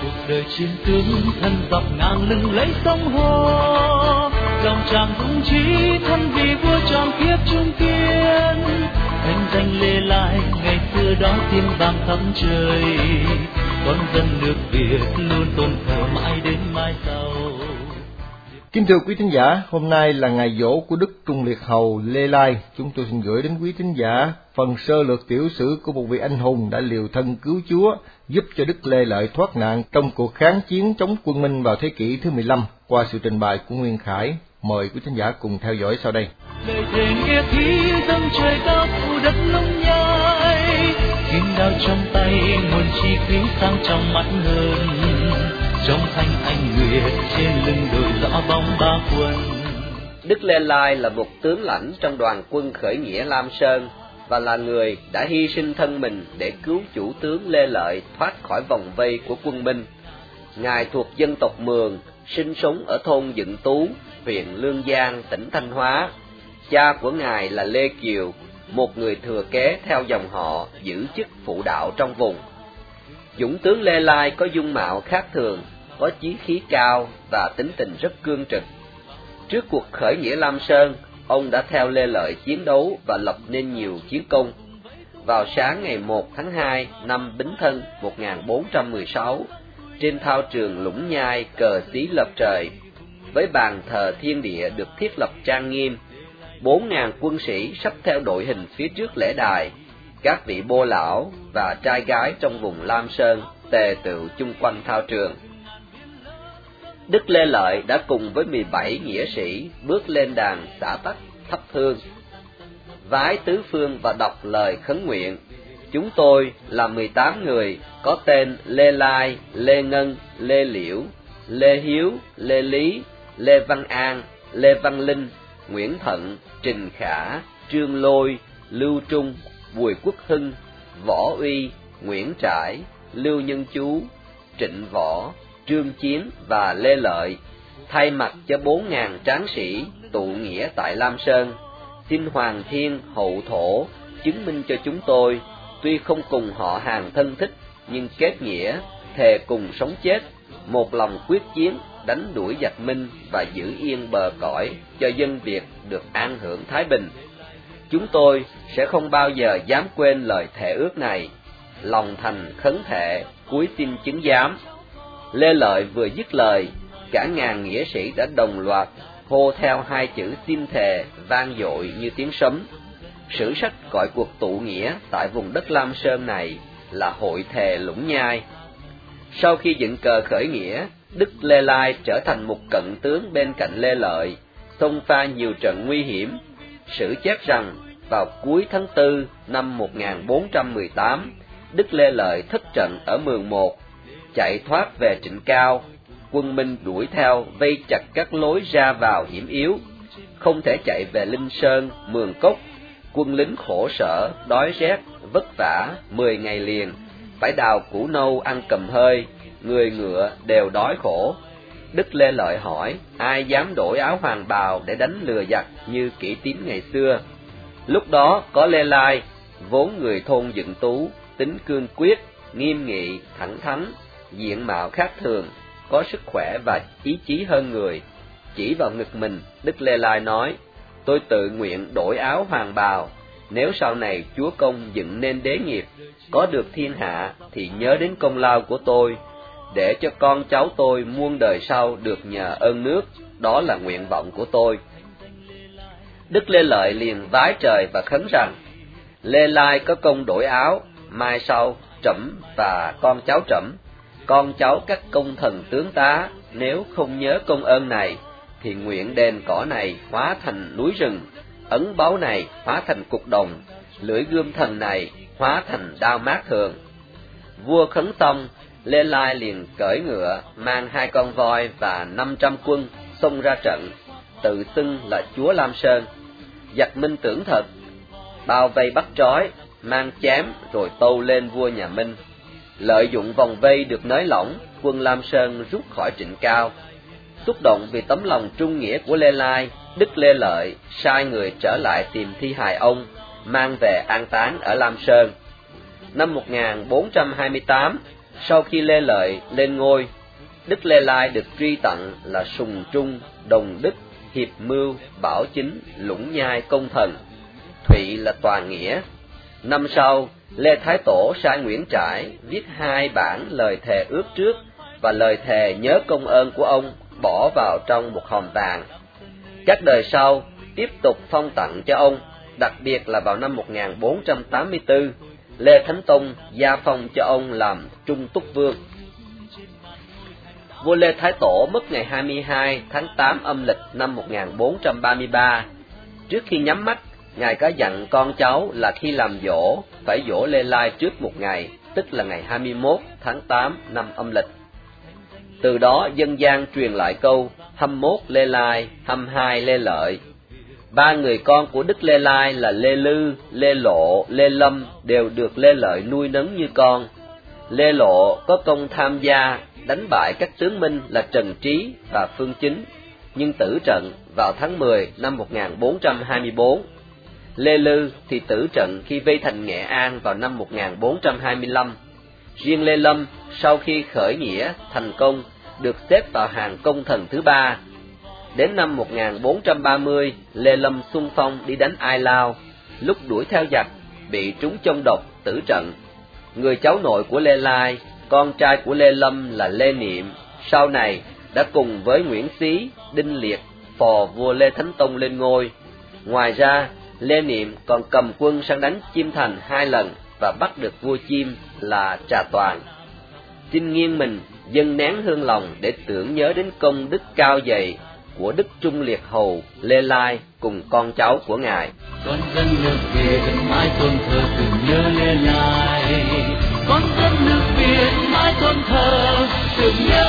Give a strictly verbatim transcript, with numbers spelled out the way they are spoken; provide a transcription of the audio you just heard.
đời chiến tướng thân dọc ngang lưng lấy sông Hò, lòng tràng dũng chí thân vì vua tròn kiếp trung kiên. Thanh danh Lê Lai ngày xưa đó tiếng vang khắp trời, con dân nước Việt luôn tôn thờ mãi đến mai sau. Kính thưa quý thính giả, hôm nay là ngày giỗ của Đức Trung Liệt Hầu Lê Lai. Chúng tôi xin gửi đến quý thính giả phần sơ lược tiểu sử của một vị anh hùng đã liều thân cứu Chúa, giúp cho Đức Lê Lợi thoát nạn trong cuộc kháng chiến chống quân Minh vào thế kỷ thứ mười lăm, qua sự trình bày của Nguyên Khải. Mời quý thính giả cùng theo dõi sau đây. Lời thề nghĩa khí dâng trời cao phủ đất lung nhai, kim đao trong tay nguồn chi khí sang trong mắt hơn, trong thanh anh nguyệt trên lưng đội rõ bóng ba quân. Đức Lê Lai là một tướng lãnh trong đoàn quân khởi nghĩa Lam Sơn và là người đã hy sinh thân mình để cứu chủ tướng Lê Lợi thoát khỏi vòng vây của quân Minh. Ngài thuộc dân tộc Mường, sinh sống ở thôn Dựng Tú, huyện Lương Giang, tỉnh Thanh Hóa. Cha của ngài là Lê Kiều, một người thừa kế theo dòng họ giữ chức phụ đạo trong vùng. Dũng tướng Lê Lai có dung mạo khác thường, có chí khí cao và tính tình rất cương trực. Trước cuộc khởi nghĩa Lam Sơn, ông đã theo Lê Lợi chiến đấu và lập nên nhiều chiến công. Vào sáng ngày một tháng hai năm Bính Thân một nghìn bốn trăm mười sáu, trên thao trường Lũng Nhai cờ xí lập trời, với bàn thờ thiên địa được thiết lập trang nghiêm, bốn ngàn quân sĩ sắp theo đội hình phía trước lễ đài, các vị bô lão và trai gái trong vùng Lam Sơn tề tựu chung quanh thao trường. Đức Lê Lợi đã cùng với mười bảy nghĩa sĩ bước lên đàn xả tắc thắp hương, vái tứ phương và đọc lời khấn nguyện. Chúng tôi là mười tám người có tên Lê Lai, Lê Ngân, Lê Liễu, Lê Hiếu, Lê Lý, Lê Văn An, Lê Văn Linh, Nguyễn Thận, Trình Khả, Trương Lôi, Lưu Trung, Bùi Quốc Hưng, Võ Uy, Nguyễn Trãi, Lưu Nhân Chú, Trịnh Võ, Trương Chiến và Lê Lợi, thay mặt cho bốn ngàn tráng sĩ tụ nghĩa tại Lam Sơn, xin Hoàng Thiên hậu thổ chứng minh cho chúng tôi, tuy không cùng họ hàng thân thích nhưng kết nghĩa, thề cùng sống chết, một lòng quyết chiến đánh đuổi giặc Minh và giữ yên bờ cõi cho dân Việt được an hưởng thái bình. Chúng tôi sẽ không bao giờ dám quên lời thề ước này. Lòng thành khấn thệ, cúi xin chứng giám. Lê Lợi vừa dứt lời, cả ngàn nghĩa sĩ đã đồng loạt hô theo hai chữ xin thề vang dội như tiếng sấm. Sử sách gọi cuộc tụ nghĩa tại vùng đất Lam Sơn này là Hội Thề Lũng Nhai. Sau khi dựng cờ khởi nghĩa, Đức Lê Lai trở thành một cận tướng bên cạnh Lê Lợi, xông pha nhiều trận nguy hiểm. Sử chép rằng vào cuối tháng tư năm một nghìn bốn trăm mười tám, Đức Lê Lợi thất trận ở Mường Một, chạy thoát về Trịnh Cao. Quân Minh đuổi theo vây chặt các lối ra vào hiểm yếu, không thể chạy về Linh Sơn, Mường Cốc. Quân lính khổ sở, đói rét, vất vả mười ngày liền, phải đào củ nâu ăn cầm hơi, người ngựa đều đói khổ. Đức Lê Lợi hỏi, ai dám đổi áo hoàng bào để đánh lừa giặc như Kỷ Tín ngày xưa? Lúc đó có Lê Lai, vốn người thôn Dựng Tú, tính cương quyết, nghiêm nghị, thẳng thắn, diện mạo khác thường, có sức khỏe và ý chí hơn người. Chỉ vào ngực mình, Đức Lê Lai nói, tôi tự nguyện đổi áo hoàng bào, nếu sau này Chúa Công dựng nên đế nghiệp, có được thiên hạ thì nhớ đến công lao của tôi, để cho con cháu tôi muôn đời sau được nhờ ơn nước, đó là nguyện vọng của tôi. Đức Lê Lợi liền vái trời và khấn rằng, Lê Lai có công đổi áo, mai sau trẫm và con cháu trẫm, con cháu các công thần tướng tá, nếu không nhớ công ơn này, thì nguyện đền cỏ này hóa thành núi rừng, ấn báu này hóa thành cục đồng, lưỡi gươm thần này hóa thành đao mát thường. Vua khấn xong, Lê Lai liền cởi ngựa, mang hai con voi và năm trăm quân xông ra trận, tự xưng là chúa Lam Sơn. Giặc Minh tưởng thật, bao vây bắt trói, mang chém rồi tâu lên vua nhà Minh. Lợi dụng vòng vây được nới lỏng, quân Lam Sơn rút khỏi Trịnh Cao. Xúc động vì tấm lòng trung nghĩa của Lê Lai, Đức Lê Lợi sai người trở lại tìm thi hài ông, mang về an táng ở Lam Sơn. Năm một nghìn bốn trăm hai mươi tám, Sau khi Lê Lợi lên ngôi, Đức Lê Lai được truy tặng là Sùng Trung, Đồng Đức, Hiệp Mưu, Bảo Chính, Lũng Nhai, Công Thần, Thụy là Toàn Nghĩa. Năm sau, Lê Thái Tổ sai Nguyễn Trãi viết hai bản lời thề ước trước và lời thề nhớ công ơn của ông bỏ vào trong một hòm vàng. Các đời sau tiếp tục phong tặng cho ông, đặc biệt là vào năm một nghìn bốn trăm tám mươi tư, Lê Thánh Tông gia phong cho ông làm Trung Túc Vương. Vua Lê Thái Tổ mất ngày hai mươi hai tháng tám âm lịch năm một nghìn bốn trăm ba mươi ba. Trước khi nhắm mắt, Ngài có dặn con cháu là khi làm giỗ phải giỗ Lê Lai trước một ngày, tức là ngày hai mươi mốt tháng tám năm âm lịch. Từ đó dân gian truyền lại câu hăm mốt Lê Lai, hăm hai Lê Lợi. Ba người con của Đức Lê Lai là Lê Lư, Lê Lộ, Lê Lâm đều được Lê Lợi nuôi nấng như con. Lê Lộ có công tham gia đánh bại các tướng Minh là Trần Trí và Phương Chính, nhưng tử trận vào tháng mười năm một nghìn bốn trăm hai mươi tư. Lê Lư thì tử trận khi vây thành Nghệ An vào năm một nghìn bốn trăm hai mươi lăm. Riêng Lê Lâm sau khi khởi nghĩa thành công được xếp vào hàng công thần thứ ba. Đến năm một nghìn bốn trăm ba mươi, Lê Lâm xung phong đi đánh Ai Lao, lúc đuổi theo giặc bị trúng chông độc tử trận. Người cháu nội của Lê Lai, con trai của Lê Lâm là Lê Niệm, sau này đã cùng với Nguyễn Xí, Đinh Liệt phò vua Lê Thánh Tông lên ngôi. Ngoài ra, Lê Niệm còn cầm quân sang đánh Chiêm Thành hai lần và bắt được vua Chiêm là Trà Toàn. Xin nghiêng mình dâng nén hương lòng để tưởng nhớ đến công đức cao dày của Đức Trung Liệt Hầu Lê Lai cùng con cháu của Ngài. Con dân nước Việt mãi tôn thờ tưởng nhớ Lê Lai, con dân nước Việt mãi tôn thờ tưởng nhớ